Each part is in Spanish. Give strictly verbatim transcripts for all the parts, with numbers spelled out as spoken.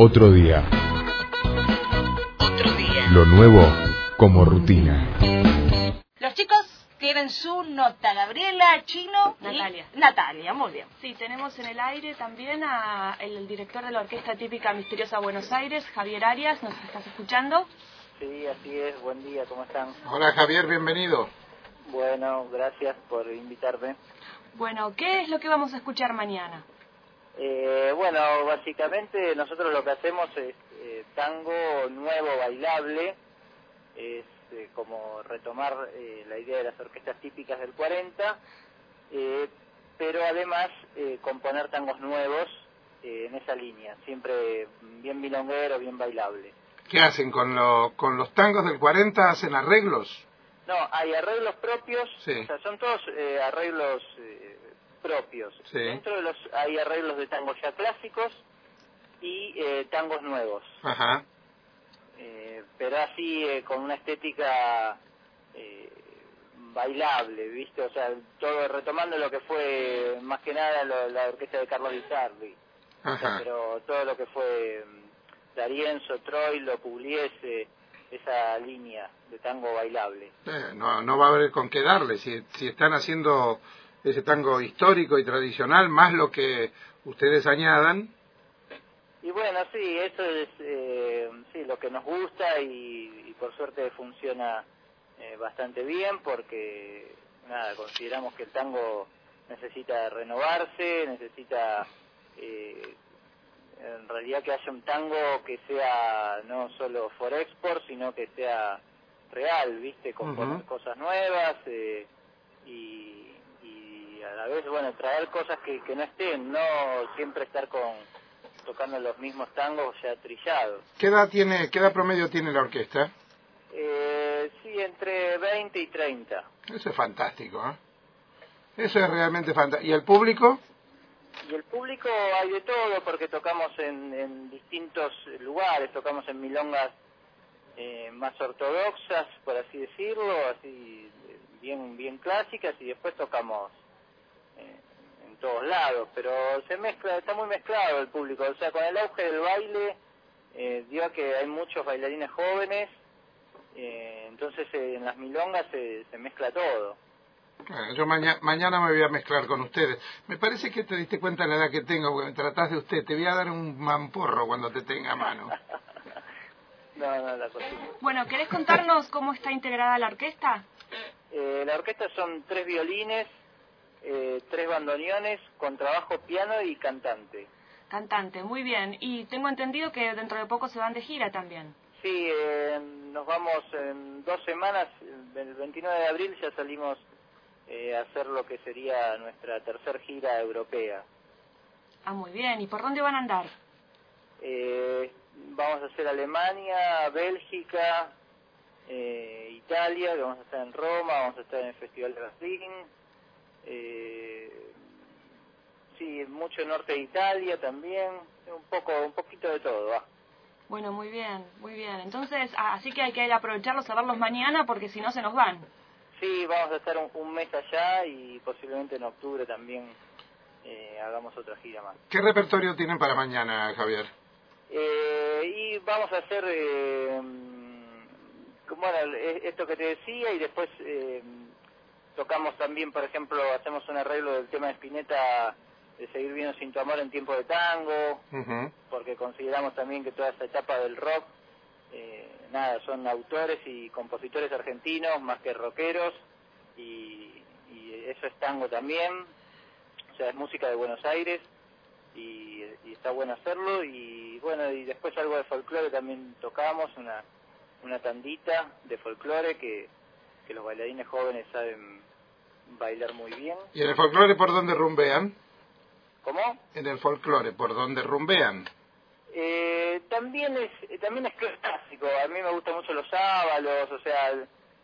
Otro día. Otro día. Lo nuevo como rutina. Los chicos tienen su nota. Gabriela, Chino y Natalia. Natalia, muy bien. Sí, tenemos en el aire también a el director de la Orquesta Típica Misteriosa Buenos Aires, Javier Arias. ¿Nos estás escuchando? Sí, así es. Buen día, ¿cómo están? Hola Javier, bienvenido. Bueno, gracias por invitarme. Bueno, ¿qué es lo que vamos a escuchar mañana? Eh, bueno, básicamente nosotros lo que hacemos es eh, tango nuevo bailable, es eh, como retomar eh, la idea de las orquestas típicas del cuarenta, eh, pero además eh, componer tangos nuevos eh, en esa línea, siempre bien milonguero, bien bailable. ¿Qué hacen con, lo, con los tangos del cuarenta? ¿Hacen arreglos? No, hay arreglos propios, Sí. O sea, son todos eh, arreglos eh, propios. Sí. Dentro de los hay arreglos de tangos ya clásicos y eh, tangos nuevos. Ajá. Eh, pero así eh, con una estética eh, bailable, ¿viste? O sea, todo retomando lo que fue más que nada lo, la orquesta de Carlos Di Sarli. O sea, Ajá. pero todo lo que fue mm, D'Arienzo, Troilo, Pugliese, esa línea de tango bailable. Eh, no, no va a haber con qué darle. Si, si están haciendo ese tango histórico y tradicional, más lo que ustedes añadan. Y bueno, sí, eso es eh, sí, lo que nos gusta y, y por suerte funciona eh, bastante bien porque, nada, consideramos que el tango necesita renovarse, necesita eh, en realidad que haya un tango que sea no solo for export, sino que sea real, ¿viste? Componer Uh-huh. cosas nuevas eh, y, y a la vez, bueno, traer cosas que, que no estén, no siempre estar con tocando los mismos tangos ya trillados. ¿Qué edad tiene, qué edad promedio tiene la orquesta? Eh, sí, entre veinte y treinta. Eso es fantástico, ¿eh? Eso es realmente fantástico. ¿Y el público? Y el público hay de todo, porque tocamos en, en distintos lugares, tocamos en milongas eh, más ortodoxas, por así decirlo, así eh, bien bien clásicas, y después tocamos eh, en todos lados, pero se mezcla, está muy mezclado el público, o sea, con el auge del baile, eh, dio a que hay muchos bailarines jóvenes, eh, entonces eh, en las milongas se, se mezcla todo. Bueno, yo maña, mañana me voy a mezclar con ustedes. Me parece que te diste cuenta de la edad que tengo, porque me tratás de usted. Te voy a dar un mamporro cuando te tenga a mano. No, no, la cosita. Bueno, ¿querés contarnos cómo está integrada la orquesta? Eh, la orquesta son tres violines, eh, tres bandoneones, contrabajo, piano y cantante. Cantante, muy bien. Y tengo entendido que dentro de poco se van de gira también. Sí, eh, nos vamos en dos semanas, el veintinueve de abril ya salimos eh, a hacer lo que sería nuestra tercer gira europea. Ah, muy bien. ¿Y por dónde van a andar? Eh, vamos a hacer Alemania, Bélgica, eh, Italia, que vamos a estar en Roma, vamos a estar en el Festival de Berlín, eh, sí, mucho norte de Italia también, un poco, un poquito de todo, va. Bueno, muy bien, muy bien. Entonces, ah, así que hay que aprovecharlos a verlos mañana porque si no se nos van. Sí, vamos a estar un, un mes allá y posiblemente en octubre también eh, hagamos otra gira más. ¿Qué repertorio tienen para mañana, Javier? Eh, y vamos a hacer, eh, bueno, esto que te decía y después eh, tocamos también, por ejemplo, hacemos un arreglo del tema de Spinetta de Seguir Viendo Sin Tu Amor en Tiempo de Tango, Uh-huh. porque consideramos también que toda esa etapa del rock, eh, nada, son autores y compositores argentinos más que rockeros, y, y eso es tango también, o sea, es música de Buenos Aires, y, y está bueno hacerlo, y bueno, y después algo de folclore también tocamos, una una tandita de folclore que, que los bailarines jóvenes saben bailar muy bien. ¿Y en el folclore por dónde rumbean? ¿Cómo? En el folclore, ¿por dónde rumbean? Eh, también es también es clásico, a mí me gustan mucho los sábalos, o sea,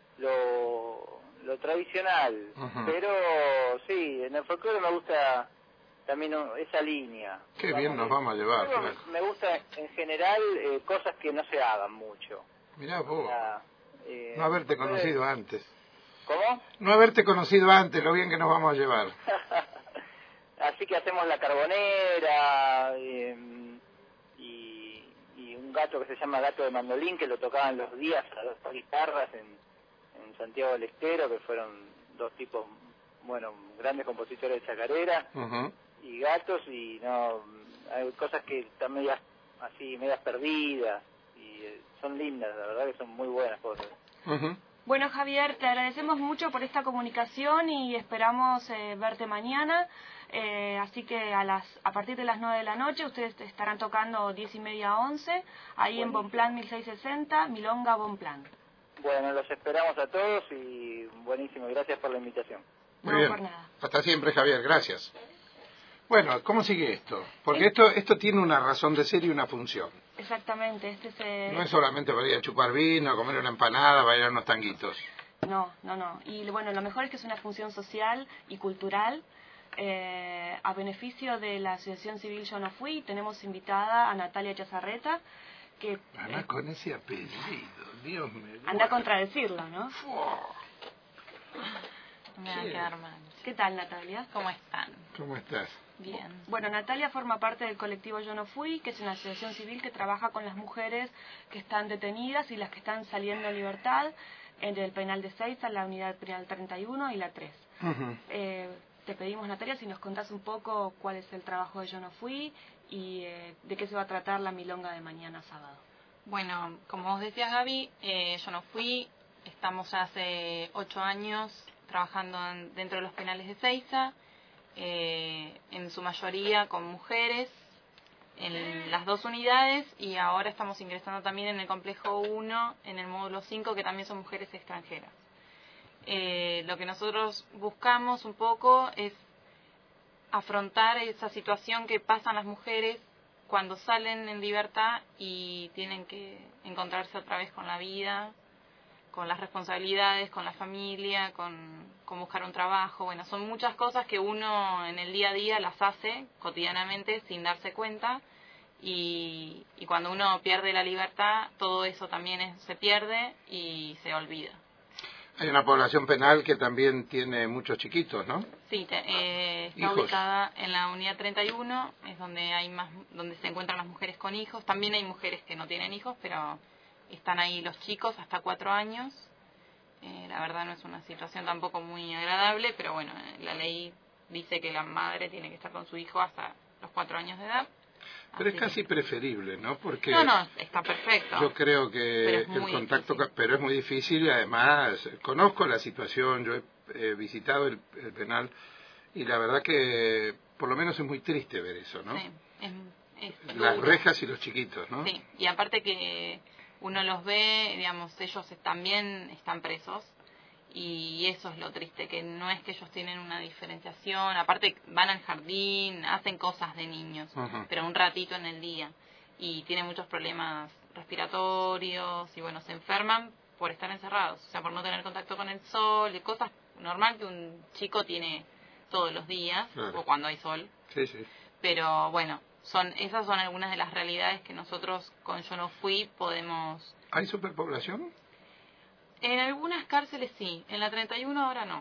lo, lo tradicional, Uh-huh. pero sí, en el folclore me gusta también esa línea. Qué bien nos vamos a llevar. Luego Fran. me gusta en general eh, cosas que no se hagan mucho. Mirá O vos, sea, eh, no haberte folclore- conocido antes. ¿Cómo? No haberte conocido antes, lo bien que nos vamos a llevar. Así que hacemos la carbonera eh, y, gato que se llama Gato de Mandolín, que lo tocaban los días a dos guitarras en, en Santiago del Estero, que fueron dos tipos, bueno, grandes compositores de chacarera, uh-huh. y gatos, y no, hay cosas que están medias, así, medias perdidas, y eh, son lindas, la verdad que son muy buenas cosas. Uh-huh. Bueno, Javier, te agradecemos mucho por esta comunicación y esperamos eh, verte mañana. Eh, así que a las a partir de las nueve de la noche ustedes estarán tocando diez y media a once, ahí Buenísimo. En Bonplan mil seiscientos sesenta, Milonga Bonplan. Bueno, los esperamos a todos y buenísimo, gracias por la invitación. Muy no, bien. por nada. Hasta siempre, Javier, gracias. Bueno, ¿cómo sigue esto? Porque esto esto tiene una razón de ser y una función. Exactamente, este es... Eh... No es solamente para ir a chupar vino, comer una empanada, bailar unos tanguitos. No, no, no. Y bueno, lo mejor es que es una función social y cultural eh, a beneficio de la Asociación Civil Yo No Fui. Tenemos invitada a Natalia Chazarreta, que... Anda eh, con ese apellido, Dios mío. Anda a contradecirlo, ¿no? Me va a quedar mal. ¿Qué tal, Natalia? ¿Cómo están? ¿Cómo estás? Bien. Bueno, Natalia forma parte del colectivo Yo No Fui, que es una asociación civil que trabaja con las mujeres que están detenidas y las que están saliendo en libertad en el penal de Seiza, la unidad penal treinta y uno y la tres. Uh-huh. Eh, te pedimos, Natalia, si nos contás un poco cuál es el trabajo de Yo No Fui y eh, de qué se va a tratar la milonga de mañana sábado. Bueno, como vos decías, Gaby, eh, Yo No Fui, estamos ya hace ocho años trabajando en, dentro de los penales de Seiza, eh, en su mayoría con mujeres, en las dos unidades, y ahora estamos ingresando también en el complejo uno, en el módulo cinco, que también son mujeres extranjeras. Eh, lo que nosotros buscamos un poco es afrontar esa situación que pasan las mujeres cuando salen en libertad y tienen que encontrarse otra vez con la vida, con las responsabilidades, con la familia, con, con buscar un trabajo. Bueno, son muchas cosas que uno en el día a día las hace cotidianamente sin darse cuenta, y, y cuando uno pierde la libertad, todo eso también es, se pierde y se olvida. Hay una población penal que también tiene muchos chiquitos, ¿no? Sí, te, eh, está Hijos. ubicada en la unidad treinta y uno, es donde hay más, donde se encuentran las mujeres con hijos. También hay mujeres que no tienen hijos, pero están ahí los chicos hasta cuatro años. Eh, la verdad no es una situación tampoco muy agradable, pero bueno, la ley dice que la madre tiene que estar con su hijo hasta los cuatro años de edad. Pero Así es casi que... preferible, ¿no? Porque No, no, está perfecto. yo creo que Pero el contacto, difícil. pero es muy difícil, y además conozco la situación, yo he eh, visitado el, el penal, y la verdad que por lo menos es muy triste ver eso, ¿no? Sí, es, es Las duro. rejas y los chiquitos, ¿no? Sí, y aparte que uno los ve, digamos, ellos también están presos, y eso es lo triste, que no es que ellos tienen una diferenciación, aparte van al jardín, hacen cosas de niños, Uh-huh. pero un ratito en el día, y tienen muchos problemas respiratorios, y bueno, se enferman por estar encerrados, o sea, por no tener contacto con el sol, y cosas normal que un chico tiene todos los días, Claro. o cuando hay sol, Sí, sí. pero bueno, son esas son algunas de las realidades que nosotros con Yo No Fui podemos... ¿Hay superpoblación? En algunas cárceles sí, en la treinta y uno ahora no.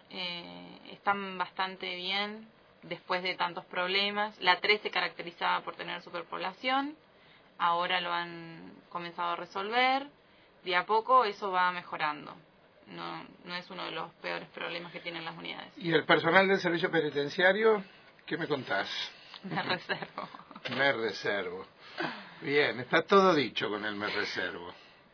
Eh, están bastante bien después de tantos problemas. La tres se caracterizaba por tener superpoblación, ahora lo han comenzado a resolver. De a poco eso va mejorando. No, no es uno de los peores problemas que tienen las unidades. ¿Y el personal del servicio penitenciario? ¿Qué me contás? Me reservo. Me reservo. Bien, está todo dicho con el me reservo.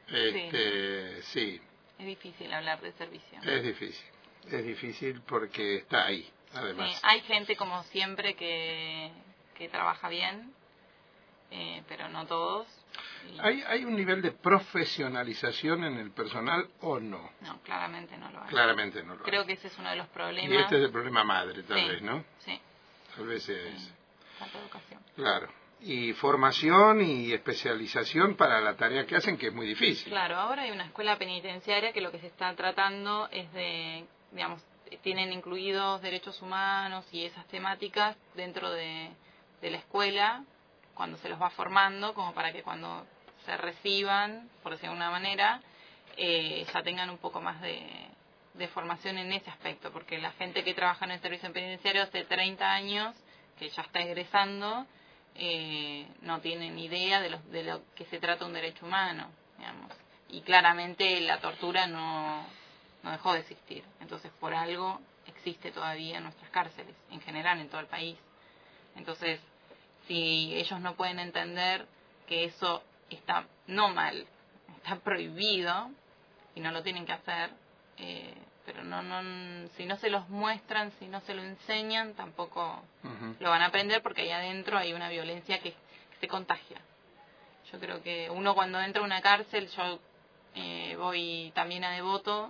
Este, sí. Es difícil hablar de servicio. Es difícil. Es difícil porque está ahí, además. Sí, hay gente como siempre que, que trabaja bien, eh, pero no todos. Y... ¿Hay, ¿Hay un nivel de profesionalización en el personal o no? No, claramente no lo hay. Claramente no lo hay. Creo que ese es uno de los problemas. Y este es el problema madre, tal Sí, vez, ¿no? Sí. Tal vez es... Sí. Falta de educación. Claro. Y formación y especialización para la tarea que hacen, que es muy difícil. Claro, ahora hay una escuela penitenciaria que lo que se está tratando es de, digamos, tienen incluidos derechos humanos y esas temáticas dentro de, de la escuela, cuando se los va formando, como para que cuando se reciban, por decirlo de alguna manera, eh, ya tengan un poco más de, de formación en ese aspecto, porque la gente que trabaja en el servicio penitenciario hace treinta años, que ya está egresando, eh, no tienen idea de lo, de lo que se trata un derecho humano, digamos. Y claramente la tortura no, no dejó de existir. Entonces, por algo existe todavía en nuestras cárceles, en general, en todo el país. Entonces, si ellos no pueden entender que eso está no mal, está prohibido y no lo tienen que hacer, eh, pero no, no, si no se los muestran, si no se lo enseñan, tampoco uh-huh. lo van a aprender, porque ahí adentro hay una violencia que, que se contagia. Yo creo que uno cuando entra a una cárcel, yo eh, voy también a Devoto,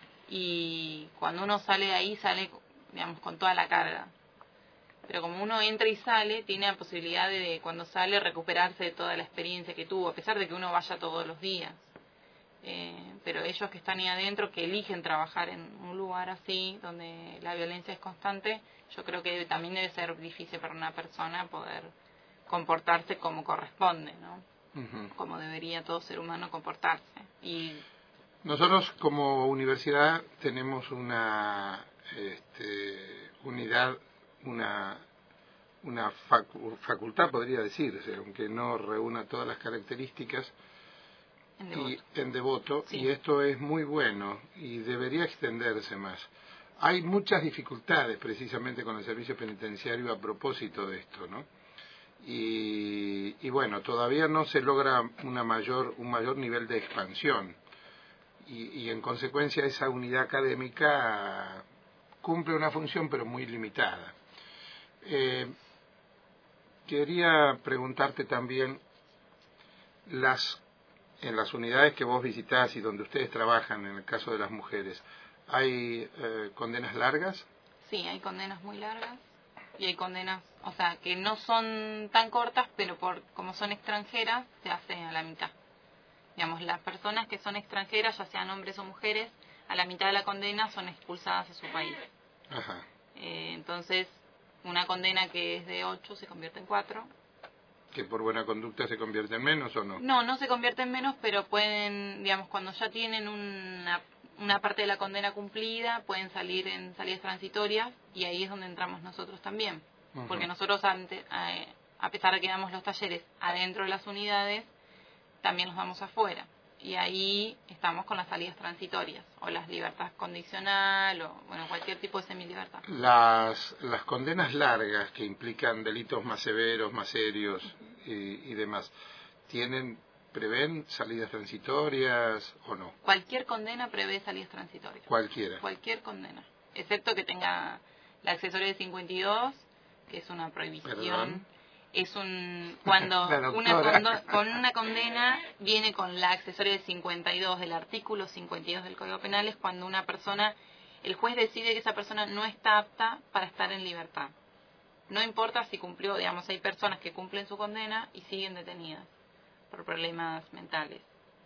y cuando uno sale de ahí, sale, digamos, con toda la carga. Pero como uno entra y sale, tiene la posibilidad de, cuando sale, recuperarse de toda la experiencia que tuvo, a pesar de que uno vaya todos los días. Eh, pero ellos que están ahí adentro, que eligen trabajar en un lugar así, donde la violencia es constante, yo creo que también debe ser difícil para una persona poder comportarse como corresponde, ¿no? Uh-huh. Como debería todo ser humano comportarse. Y nosotros como universidad tenemos una este, unidad, una una facu- facultad, podría decirse, aunque no reúna todas las características, en Devoto, y, en Devoto sí. Y esto es muy bueno y debería extenderse más. Hay muchas dificultades precisamente con el servicio penitenciario a propósito de esto, ¿no? Y, y bueno, todavía no se logra una mayor, un mayor nivel de expansión. Y, y en consecuencia esa unidad académica cumple una función pero muy limitada. Eh, quería preguntarte también, las en las unidades que vos visitás y donde ustedes trabajan, en el caso de las mujeres, ¿hay eh, condenas largas? Sí, hay condenas muy largas y hay condenas, o sea, que no son tan cortas, pero por como son extranjeras, se hace a la mitad. Digamos, las personas que son extranjeras, ya sean hombres o mujeres, a la mitad de la condena son expulsadas de su país. Ajá. Eh, entonces, una condena que es de ocho se convierte en cuatro. ¿Que por buena conducta se convierte en menos o no? No, no se convierte en menos, pero pueden, digamos, cuando ya tienen una, una parte de la condena cumplida, pueden salir en salidas transitorias, y ahí es donde entramos nosotros también. Uh-huh. Porque nosotros, ante, a, a pesar de que damos los talleres adentro de las unidades, también los damos afuera. Y ahí estamos con las salidas transitorias, o las libertad condicional, o bueno, cualquier tipo de semilibertad. Las, las condenas largas que implican delitos más severos, más serios y, y demás, ¿tienen, prevén salidas transitorias o no? Cualquier condena prevé salidas transitorias. Cualquiera. Cualquier condena, excepto que tenga la accesoria de cincuenta y dos, que es una prohibición. ¿Perdón? Es un cuando una condo, con una condena viene con la accesoria de cincuenta y dos del artículo cincuenta y dos del Código Penal, es cuando una persona, el juez decide que esa persona no está apta para estar en libertad. No importa si cumplió, digamos, hay personas que cumplen su condena y siguen detenidas por problemas mentales.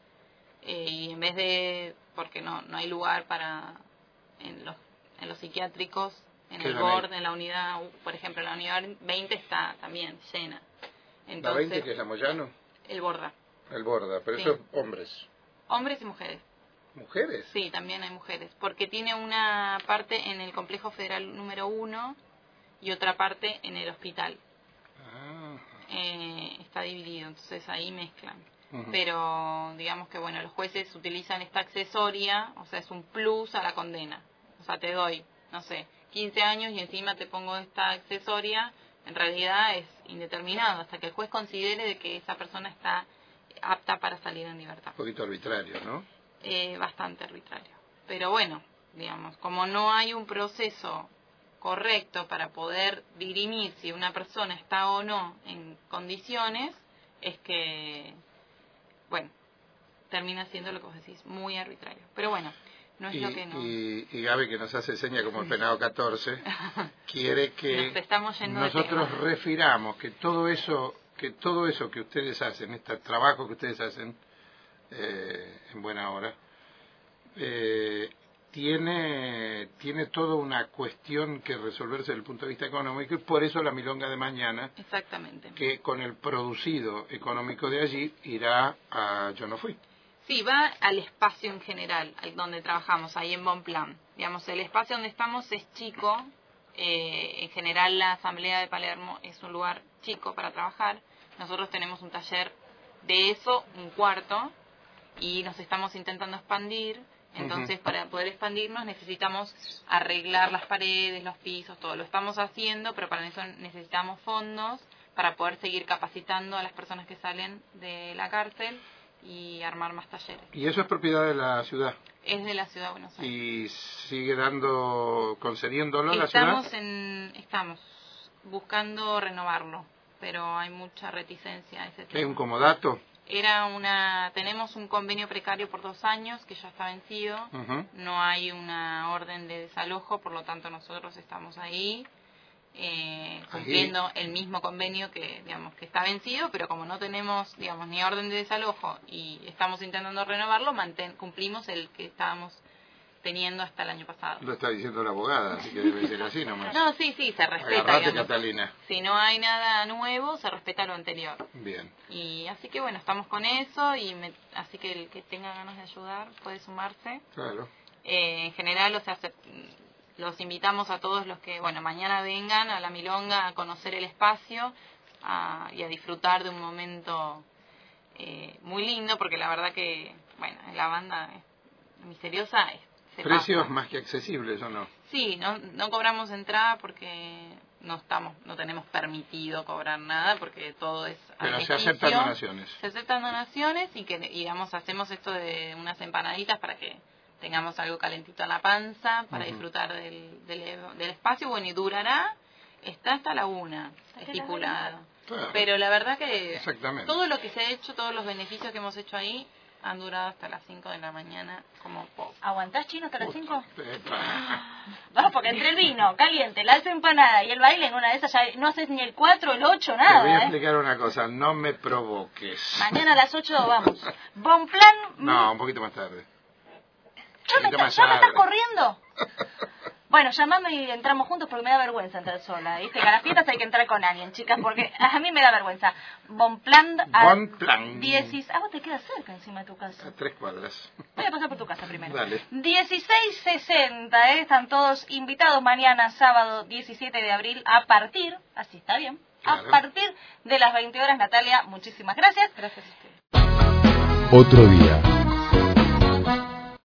Eh, y en vez de, porque no no hay lugar para en los en los psiquiátricos, en el borde, en la unidad, por ejemplo, la unidad veinte está también llena. Entonces, ¿la veinte que es la Moyano? El Borda. El Borda, pero sí. Eso es hombres. Hombres y mujeres. ¿Mujeres? Sí, también hay mujeres, porque tiene una parte en el Complejo Federal número uno y otra parte en el hospital. Ah. Eh, está dividido, entonces ahí mezclan. Uh-huh. Pero digamos que bueno, los jueces utilizan esta accesoria, o sea, es un plus a la condena. O sea, te doy, no sé, quince años y encima te pongo esta accesoria, en realidad es indeterminado, hasta que el juez considere de que esa persona está apta para salir en libertad. Un poquito arbitrario, ¿no? Eh, bastante arbitrario. Pero bueno, digamos, como no hay un proceso correcto para poder dirimir si una persona está o no en condiciones, es que, bueno, termina siendo lo que vos decís, muy arbitrario. Pero bueno, no es y, lo que no... Y, y Gaby, que nos hace seña como el penado catorce, quiere que nos estamos yendo nosotros refiramos que todo eso que todo eso que ustedes hacen, este trabajo que ustedes hacen eh, en buena hora, eh, tiene tiene toda una cuestión que resolverse desde el punto de vista económico, y por eso la milonga de mañana, exactamente, que con el producido económico de allí irá a Yo No Fui. Sí, va al espacio en general, donde trabajamos, ahí en Bonplan. Digamos, el espacio donde estamos es chico, Eh, en general la Asamblea de Palermo es un lugar chico para trabajar. Nosotros tenemos un taller de eso, un cuarto, y nos estamos intentando expandir. Entonces, uh-huh. para poder expandirnos necesitamos arreglar las paredes, los pisos, todo. Lo estamos haciendo, pero para eso necesitamos fondos para poder seguir capacitando a las personas que salen de la cárcel y armar más talleres. ¿Y eso es propiedad de la ciudad? Es de la ciudad de Buenos Aires. ¿Y sigue dando, concediéndolo la estamos ciudad? En, estamos buscando renovarlo, pero hay mucha reticencia a ese tema. ¿Es un comodato? Era una, tenemos un convenio precario por dos años que ya está vencido. Uh-huh. No hay una orden de desalojo, por lo tanto nosotros estamos ahí eh, cumpliendo ahí. El mismo convenio que, digamos, que está vencido, pero como no tenemos, digamos, ni orden de desalojo y estamos intentando renovarlo, manten, cumplimos el que estábamos teniendo hasta el año pasado. Lo está diciendo la abogada, así que debe ser así nomás. No, sí, sí, se respeta. Agarrate, Catalina. Si no hay nada nuevo, se respeta lo anterior. Bien. Y así que bueno, estamos con eso, y me, así que el que tenga ganas de ayudar puede sumarse. Claro. Eh, en general, o sea, se, los invitamos a todos los que, bueno, mañana vengan a La Milonga a conocer el espacio a, y a disfrutar de un momento eh, muy lindo, porque la verdad que, bueno, la banda misteriosa es ¿precios pasa. Más que accesibles o no? Sí, no, no cobramos entrada porque no estamos, no tenemos permitido cobrar nada porque todo es pero se aceptan donaciones. Se aceptan donaciones y que, digamos, hacemos esto de unas empanaditas para que tengamos algo calentito en la panza para uh-huh. disfrutar del, del, del espacio. Bueno, y durará, está hasta la una, estipulado. Claro. Pero la verdad que todo lo que se ha hecho, todos los beneficios que hemos hecho ahí, han durado hasta las cinco de la mañana como poco. ¿Aguantás, Chino, hasta las cinco? Vamos, porque entre el vino caliente, la alta empanada y el baile, en una de esas ya no haces ni el cuatro, el ocho, nada. Te voy a ¿eh? explicar una cosa, no me provoques. Mañana a las ocho vamos. Bonplan. No, un poquito más tarde. ¿Ya me, está, ¿ya me estás corriendo? Bueno, llamame y entramos juntos porque me da vergüenza entrar sola, ¿viste? Que a las fiestas hay que entrar con alguien, chicas, porque a mí me da vergüenza. Bonplan. Bonplan. dieciséis. Ah, vos te quedas cerca encima de tu casa. A tres cuadras. Voy a pasar por tu casa primero. Dale. dieciséis sesenta, ¿eh? Están todos invitados mañana, sábado diecisiete de abril, a partir, así está bien, claro. a partir de las veinte horas. Natalia, muchísimas gracias. Gracias a ustedes. Otro día.